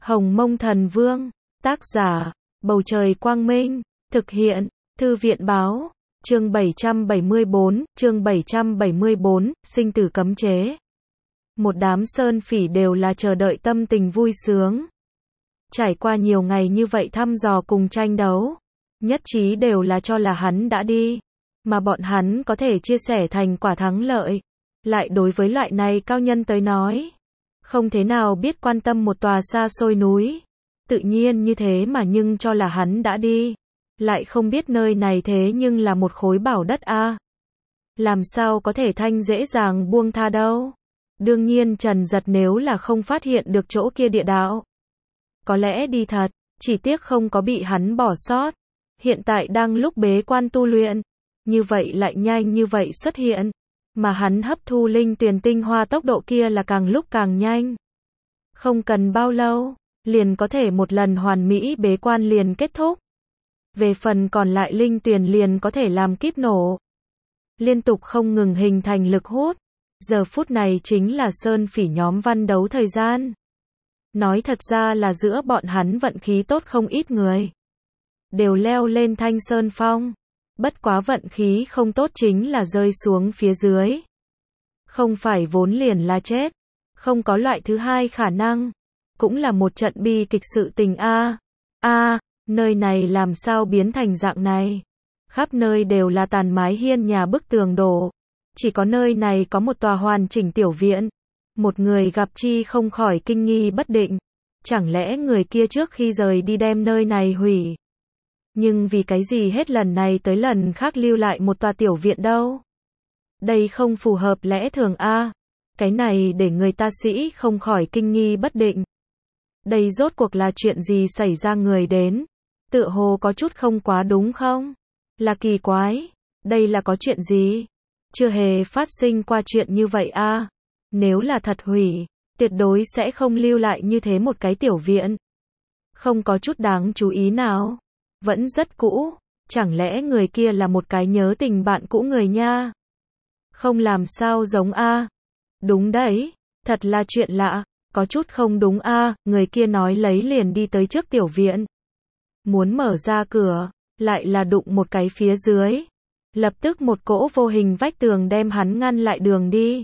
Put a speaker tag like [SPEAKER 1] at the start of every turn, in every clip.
[SPEAKER 1] Hồng Mông Thần Vương, tác giả, Bầu Trời Quang Minh, thực hiện, Thư viện Báo, chương 774, sinh tử cấm chế. Một đám sơn phỉ đều là chờ đợi tâm tình vui sướng. Trải qua nhiều ngày như vậy thăm dò cùng tranh đấu, nhất trí đều là cho là hắn đã đi, mà bọn hắn có thể chia sẻ thành quả thắng lợi. Lại đối với loại này cao nhân tới nói, không thế nào biết quan tâm một tòa xa xôi núi. Tự nhiên như thế mà nhưng cho là hắn đã đi. Lại không biết nơi này thế nhưng là một khối bảo đất a. Làm sao có thể thanh dễ dàng buông tha đâu. Đương nhiên Trần Giật nếu là không phát hiện được chỗ kia địa đạo, có lẽ đi thật, chỉ tiếc không có bị hắn bỏ sót. Hiện tại đang lúc bế quan tu luyện, như vậy lại nhanh như vậy xuất hiện. Mà hắn hấp thu linh tuyền tinh hoa tốc độ kia là càng lúc càng nhanh. Không cần bao lâu, liền có thể một lần hoàn mỹ bế quan liền kết thúc. Về phần còn lại linh tuyền liền có thể làm kíp nổ. Liên tục không ngừng hình thành lực hút. Giờ phút này chính là sơn phỉ nhóm văn đấu thời gian. Nói thật ra là giữa bọn hắn vận khí tốt không ít người. Đều leo lên Thanh Sơn Phong. Bất quá vận khí không tốt chính là rơi xuống phía dưới. Không phải vốn liền là chết. Không có loại thứ hai khả năng. Cũng là một trận bi kịch sự tình a. Nơi này làm sao biến thành dạng này? Khắp nơi đều là tàn mái hiên nhà bức tường đổ. Chỉ có nơi này có một tòa hoàn chỉnh tiểu viện. Một người gặp chi không khỏi kinh nghi bất định. Chẳng lẽ người kia trước khi rời đi đem nơi này hủy? Nhưng vì cái gì hết lần này tới lần khác lưu lại một tòa tiểu viện đâu? Đây không phù hợp lẽ thường a. Cái này để người ta sĩ không khỏi kinh nghi bất định. Đây rốt cuộc là chuyện gì xảy ra người đến? Tựa hồ có chút không quá đúng không? Là kỳ quái. Đây là có chuyện gì? Chưa hề phát sinh qua chuyện như vậy a. Nếu là thật hủy, tuyệt đối sẽ không lưu lại như thế một cái tiểu viện. Không có chút đáng chú ý nào. Vẫn rất cũ. Chẳng lẽ người kia là một cái nhớ tình bạn cũ người nha? Không làm sao giống a. Đúng đấy. Thật là chuyện lạ. Có chút không đúng a. Người kia nói lấy liền đi tới trước tiểu viện. Muốn mở ra cửa. Lại là đụng một cái phía dưới. Lập tức một cỗ vô hình vách tường đem hắn ngăn lại đường đi.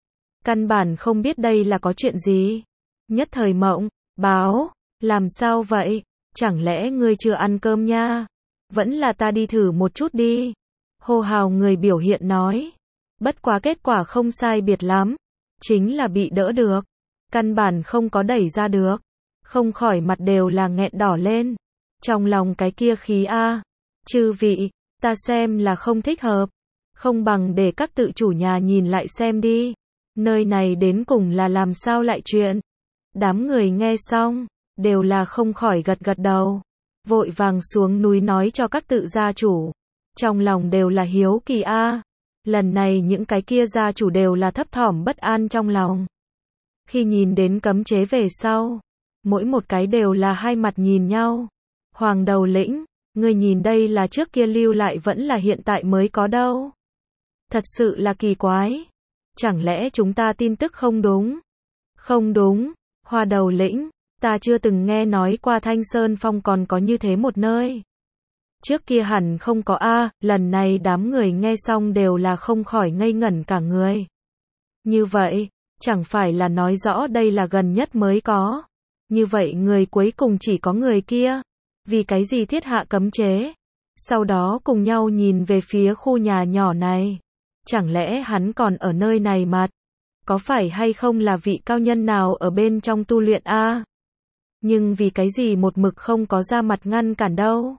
[SPEAKER 1] Căn bản không biết đây là có chuyện gì. Nhất thời mộng, báo, làm sao vậy? Chẳng lẽ ngươi chưa ăn cơm nha? Vẫn là ta đi thử một chút đi. Hô hào người biểu hiện nói. Bất quá kết quả không sai biệt lắm. Chính là bị đỡ được. Căn bản không có đẩy ra được. Không khỏi mặt đều là nghẹn đỏ lên. Trong lòng cái kia khí a. Chư vị, ta xem là không thích hợp. Không bằng để các tự chủ nhà nhìn lại xem đi. Nơi này đến cùng là làm sao lại chuyện. Đám người nghe xong, đều là không khỏi gật gật đầu. Vội vàng xuống núi nói cho các tự gia chủ. Trong lòng đều là hiếu kỳ a. Lần này những cái kia gia chủ đều là thấp thỏm bất an trong lòng. Khi nhìn đến cấm chế về sau, mỗi một cái đều là hai mặt nhìn nhau. Hoàng đầu lĩnh, ngươi nhìn đây là trước kia lưu lại vẫn là hiện tại mới có đâu. Thật sự là kỳ quái. Chẳng lẽ chúng ta tin tức không đúng? Không đúng, Hoa đầu lĩnh, ta chưa từng nghe nói qua Thanh Sơn Phong còn có như thế một nơi. Trước kia hẳn không có a. Lần này đám người nghe xong đều là không khỏi ngây ngẩn cả người. Như vậy, chẳng phải là nói rõ đây là gần nhất mới có. Như vậy người cuối cùng chỉ có người kia. Vì cái gì thiết hạ cấm chế? Sau đó cùng nhau nhìn về phía khu nhà nhỏ này. Chẳng lẽ hắn còn ở nơi này mặt? Có phải hay không là vị cao nhân nào ở bên trong tu luyện a? Nhưng vì cái gì một mực không có ra mặt ngăn cản đâu?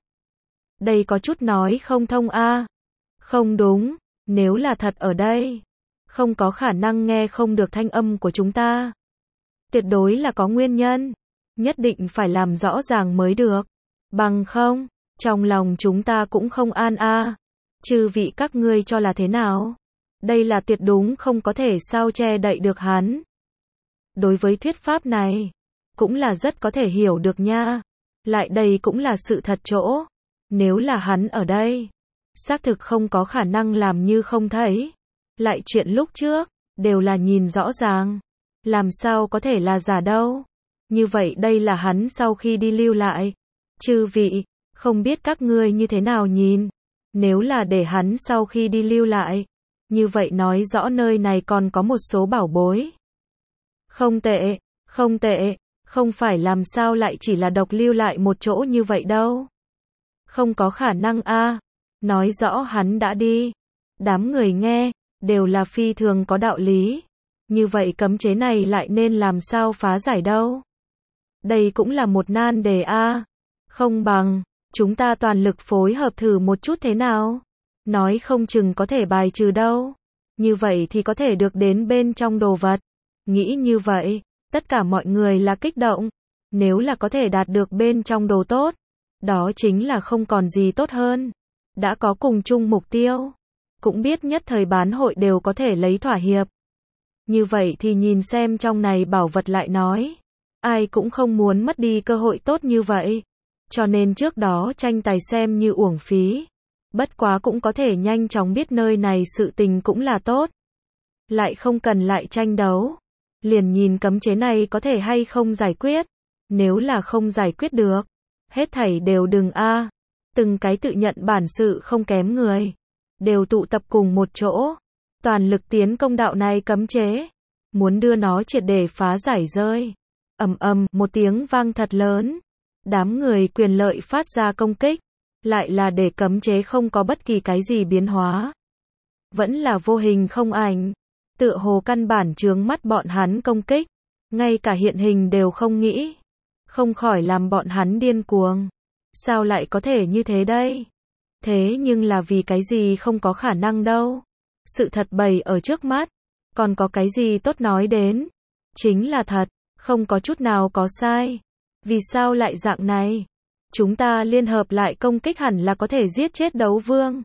[SPEAKER 1] Đây có chút nói không thông a. Không đúng, nếu là thật ở đây, không có khả năng nghe không được thanh âm của chúng ta. Tuyệt đối là có nguyên nhân. Nhất định phải làm rõ ràng mới được. Bằng không, trong lòng chúng ta cũng không an a. Chư vị các ngươi cho là thế nào? Đây là tuyệt đúng không có thể sao che đậy được hắn. Đối với thuyết pháp này, cũng là rất có thể hiểu được nha. Lại đây cũng là sự thật chỗ. Nếu là hắn ở đây, xác thực không có khả năng làm như không thấy. Lại chuyện lúc trước, đều là nhìn rõ ràng. Làm sao có thể là giả đâu. Như vậy đây là hắn sau khi đi lưu lại. Chư vị, không biết các ngươi như thế nào nhìn? Nếu là để hắn sau khi đi lưu lại, như vậy nói rõ nơi này còn có một số bảo bối. Không tệ, không tệ, không phải làm sao lại chỉ là độc lưu lại một chỗ như vậy đâu. Không có khả năng a, nói rõ hắn đã đi. Đám người nghe, đều là phi thường có đạo lý. Như vậy cấm chế này lại nên làm sao phá giải đâu? Đây cũng là một nan đề a. Không bằng, chúng ta toàn lực phối hợp thử một chút thế nào? Nói không chừng có thể bài trừ đâu. Như vậy thì có thể được đến bên trong đồ vật. Nghĩ như vậy, tất cả mọi người là kích động. Nếu là có thể đạt được bên trong đồ tốt, đó chính là không còn gì tốt hơn. Đã có cùng chung mục tiêu, cũng biết nhất thời bán hội đều có thể lấy thỏa hiệp. Như vậy thì nhìn xem trong này bảo vật lại nói. Ai cũng không muốn mất đi cơ hội tốt như vậy. Cho nên trước đó tranh tài xem như uổng phí. Bất quá cũng có thể nhanh chóng biết nơi này sự tình cũng là tốt. Lại không cần lại tranh đấu. Liền nhìn cấm chế này có thể hay không giải quyết. Nếu là không giải quyết được, hết thảy đều đừng a. Từng cái tự nhận bản sự không kém người, đều tụ tập cùng một chỗ, toàn lực tiến công đạo này cấm chế, muốn đưa nó triệt để phá giải rơi. Ầm ầm, một tiếng vang thật lớn. Đám người quyền lợi phát ra công kích, lại là để cấm chế không có bất kỳ cái gì biến hóa. Vẫn là vô hình không ảnh, tựa hồ căn bản chướng mắt bọn hắn công kích, ngay cả hiện hình đều không nghĩ. Không khỏi làm bọn hắn điên cuồng. Sao lại có thể như thế đây? Thế nhưng là vì cái gì không có khả năng đâu. Sự thật bày ở trước mắt, còn có cái gì tốt nói đến? Chính là thật, không có chút nào có sai. Vì sao lại dạng này? Chúng ta liên hợp lại công kích hẳn là có thể giết chết đấu vương.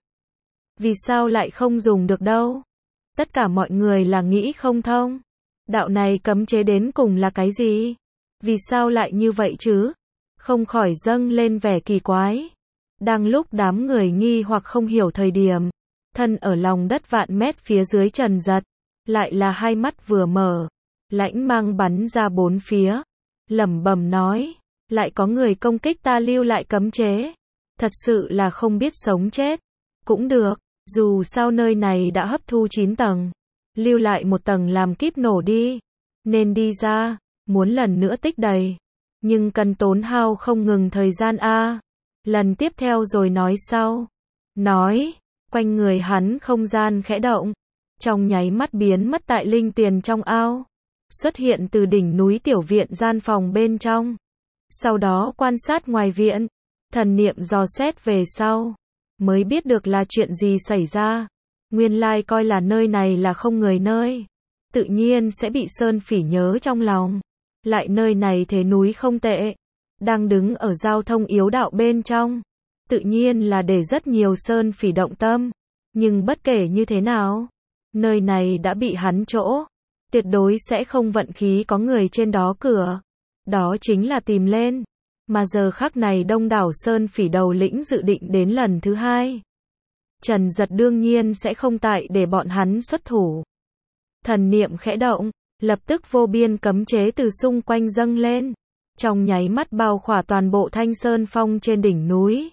[SPEAKER 1] Vì sao lại không dùng được đâu? Tất cả mọi người là nghĩ không thông. Đạo này cấm chế đến cùng là cái gì? Vì sao lại như vậy chứ? Không khỏi dâng lên vẻ kỳ quái. Đang lúc đám người nghi hoặc không hiểu thời điểm, thân ở lòng đất vạn mét phía dưới Trần Giật, lại là hai mắt vừa mở, lãnh mang bắn ra bốn phía, lẩm bẩm nói, lại có người công kích ta lưu lại cấm chế, thật sự là không biết sống chết. Cũng được, dù sao nơi này đã hấp thu 9 tầng, lưu lại một tầng làm kíp nổ đi, nên đi ra, muốn lần nữa tích đầy, nhưng cần tốn hao không ngừng thời gian a. Lần tiếp theo rồi nói sau. Nói, quanh người hắn không gian khẽ động, trong nháy mắt biến mất tại linh tiền trong ao, xuất hiện từ đỉnh núi tiểu viện gian phòng bên trong. Sau đó quan sát ngoài viện, thần niệm dò xét về sau, mới biết được là chuyện gì xảy ra. Nguyên lai coi là nơi này là không người nơi, tự nhiên sẽ bị Sơn Phỉ nhớ trong lòng. Lại nơi này thế núi không tệ, đang đứng ở giao thông yếu đạo bên trong, tự nhiên là để rất nhiều Sơn Phỉ động tâm. Nhưng bất kể như thế nào, nơi này đã bị hắn chỗ, tuyệt đối sẽ không vận khí có người trên đó cửa. Đó chính là tìm lên. Mà giờ khắc này đông đảo Sơn Phỉ đầu lĩnh dự định đến lần thứ hai. Trần Giật đương nhiên sẽ không tại để bọn hắn xuất thủ. Thần niệm khẽ động, lập tức vô biên cấm chế từ xung quanh dâng lên, trong nháy mắt bao khỏa toàn bộ Thanh Sơn Phong trên đỉnh núi.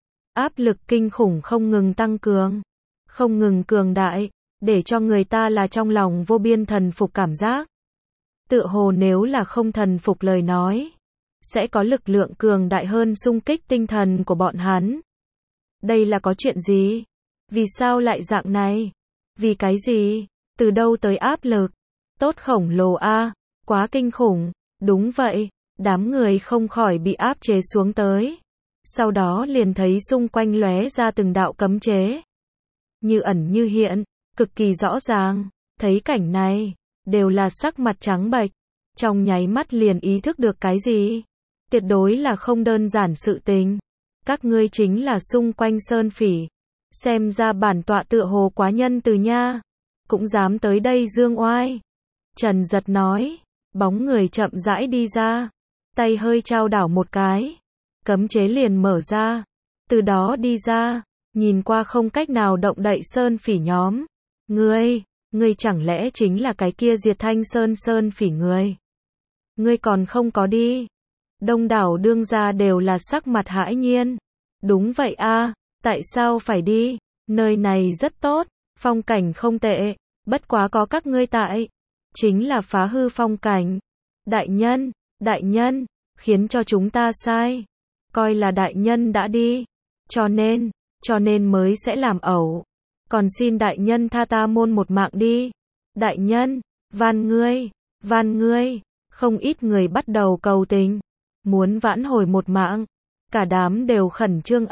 [SPEAKER 1] Áp lực kinh khủng không ngừng tăng cường, không ngừng cường đại, để cho người ta là trong lòng vô biên thần phục cảm giác. Tựa hồ nếu là không thần phục lời nói, sẽ có lực lượng cường đại hơn xung kích tinh thần của bọn hắn. Đây là có chuyện gì? Vì sao lại dạng này? Vì cái gì? Từ đâu tới áp lực? Tốt khổng lồ a, quá kinh khủng. Đúng vậy, đám người không khỏi bị áp chế xuống tới. Sau đó liền thấy xung quanh lóe ra từng đạo cấm chế, như ẩn như hiện, cực kỳ rõ ràng. Thấy cảnh này, đều là sắc mặt trắng bệch, trong nháy mắt liền ý thức được cái gì. Tuyệt đối là không đơn giản sự tình. Các ngươi chính là xung quanh Sơn Phỉ. Xem ra bản tọa tựa hồ quá nhân từ nha, cũng dám tới đây dương oai. Trần Giật nói, bóng người chậm rãi đi ra, tay hơi trao đảo một cái, cấm chế liền mở ra, từ đó đi ra, nhìn qua không cách nào động đậy Sơn Phỉ nhóm. Ngươi chẳng lẽ chính là cái kia diệt Thanh Sơn Sơn Phỉ người? ngươi còn không có đi. Đông đảo đương gia đều là sắc mặt hãi nhiên. Đúng vậy a, tại sao phải đi? Nơi này rất tốt, phong cảnh không tệ, bất quá có các ngươi tại, chính là phá hư phong cảnh. Đại nhân, khiến cho chúng ta sai. Coi là đại nhân đã đi, cho nên mới sẽ làm ẩu. Còn xin đại nhân tha ta môn một mạng đi. Đại nhân, van ngươi, không ít người bắt đầu cầu tình, muốn vãn hồi một mạng. Cả đám đều khẩn trương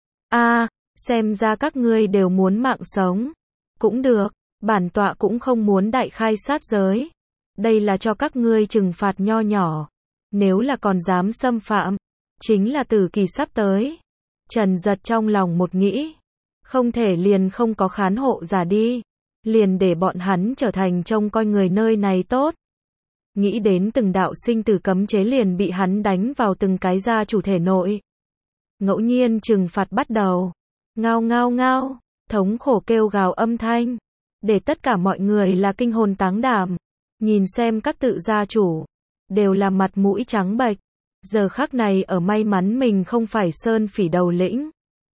[SPEAKER 1] xem ra các ngươi đều muốn mạng sống. Cũng được, bản tọa cũng không muốn đại khai sát giới. Đây là cho các ngươi trừng phạt nho nhỏ. Nếu là còn dám xâm phạm, chính là tử kỳ sắp tới. Trần Giật trong lòng một nghĩ, không thể liền không có khán hộ giả đi, liền để bọn hắn trở thành trông coi người nơi này tốt. Nghĩ đến từng đạo sinh tử cấm chế liền bị hắn đánh vào từng cái gia chủ thể nội. Ngẫu nhiên trừng phạt bắt đầu. Ngao ngao ngao, thống khổ kêu gào âm thanh, để tất cả mọi người là kinh hồn táng đảm. Nhìn xem các tự gia chủ, đều là mặt mũi trắng bệch. Giờ khắc này ở may mắn mình không phải Sơn Phỉ đầu lĩnh.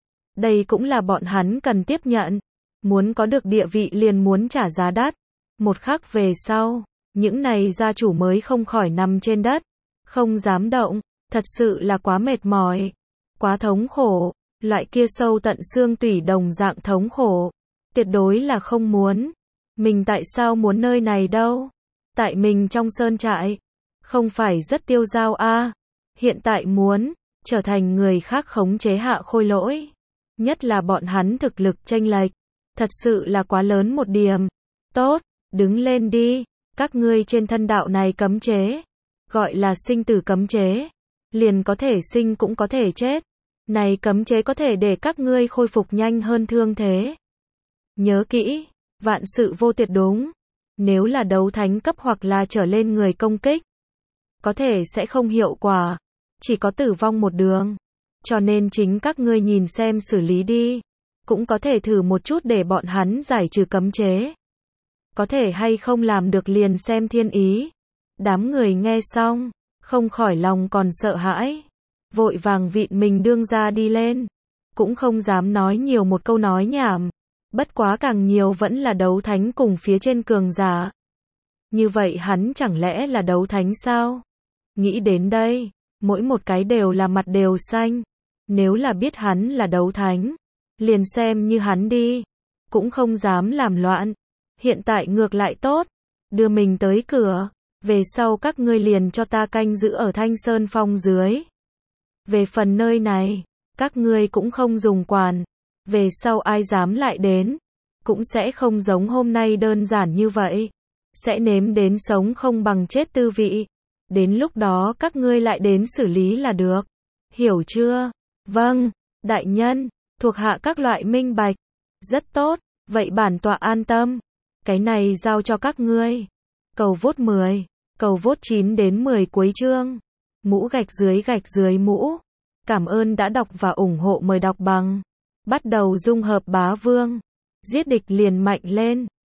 [SPEAKER 1] Đây cũng là bọn hắn cần tiếp nhận. Muốn có được địa vị liền muốn trả giá đắt. Một khắc về sau, những này gia chủ mới không khỏi nằm trên đất, không dám động, thật sự là quá mệt mỏi, quá thống khổ, loại kia sâu tận xương tủy đồng dạng thống khổ, tuyệt đối là không muốn. Mình tại sao muốn nơi này đâu? Tại mình trong sơn trại, không phải rất tiêu dao hiện tại muốn trở thành người khác khống chế Hạ Khôi Lỗi, nhất là bọn hắn thực lực chênh lệch, thật sự là quá lớn một điểm. Tốt, đứng lên đi, các ngươi trên thân đạo này cấm chế, gọi là sinh tử cấm chế, liền có thể sinh cũng có thể chết. Này cấm chế có thể để các ngươi khôi phục nhanh hơn thương thế. Nhớ kỹ, vạn sự vô tuyệt đúng. Nếu là đấu thánh cấp hoặc là trở lên người công kích, có thể sẽ không hiệu quả, chỉ có tử vong một đường. Cho nên chính các ngươi nhìn xem xử lý đi, cũng có thể thử một chút để bọn hắn giải trừ cấm chế. Có thể hay không làm được liền xem thiên ý. Đám người nghe xong, không khỏi lòng còn sợ hãi, vội vàng vịn mình đương ra đi lên, cũng không dám nói nhiều một câu nói nhảm. Bất quá càng nhiều vẫn là đấu thánh cùng phía trên cường giả. Như vậy hắn chẳng lẽ là đấu thánh sao? Nghĩ đến đây, mỗi một cái đều là mặt đều xanh. Nếu là biết hắn là đấu thánh, liền xem như hắn đi, cũng không dám làm loạn. Hiện tại ngược lại tốt, đưa mình tới cửa, về sau các ngươi liền cho ta canh giữ ở Thanh Sơn Phong dưới. Về phần nơi này, các ngươi cũng không dùng quản, về sau ai dám lại đến, cũng sẽ không giống hôm nay đơn giản như vậy, sẽ nếm đến sống không bằng chết tư vị. Đến lúc đó các ngươi lại đến xử lý là được, hiểu chưa? Vâng, đại nhân, thuộc hạ các loại minh bạch. Rất tốt, vậy bản tọa an tâm. Cái này giao cho các ngươi. Cầu vote 10, cầu vote 9 đến 10 cuối chương. Mũ gạch dưới mũ. Cảm ơn đã đọc và ủng hộ, mời đọc bằng. Bắt đầu dung hợp bá vương. Giết địch liền mạnh lên.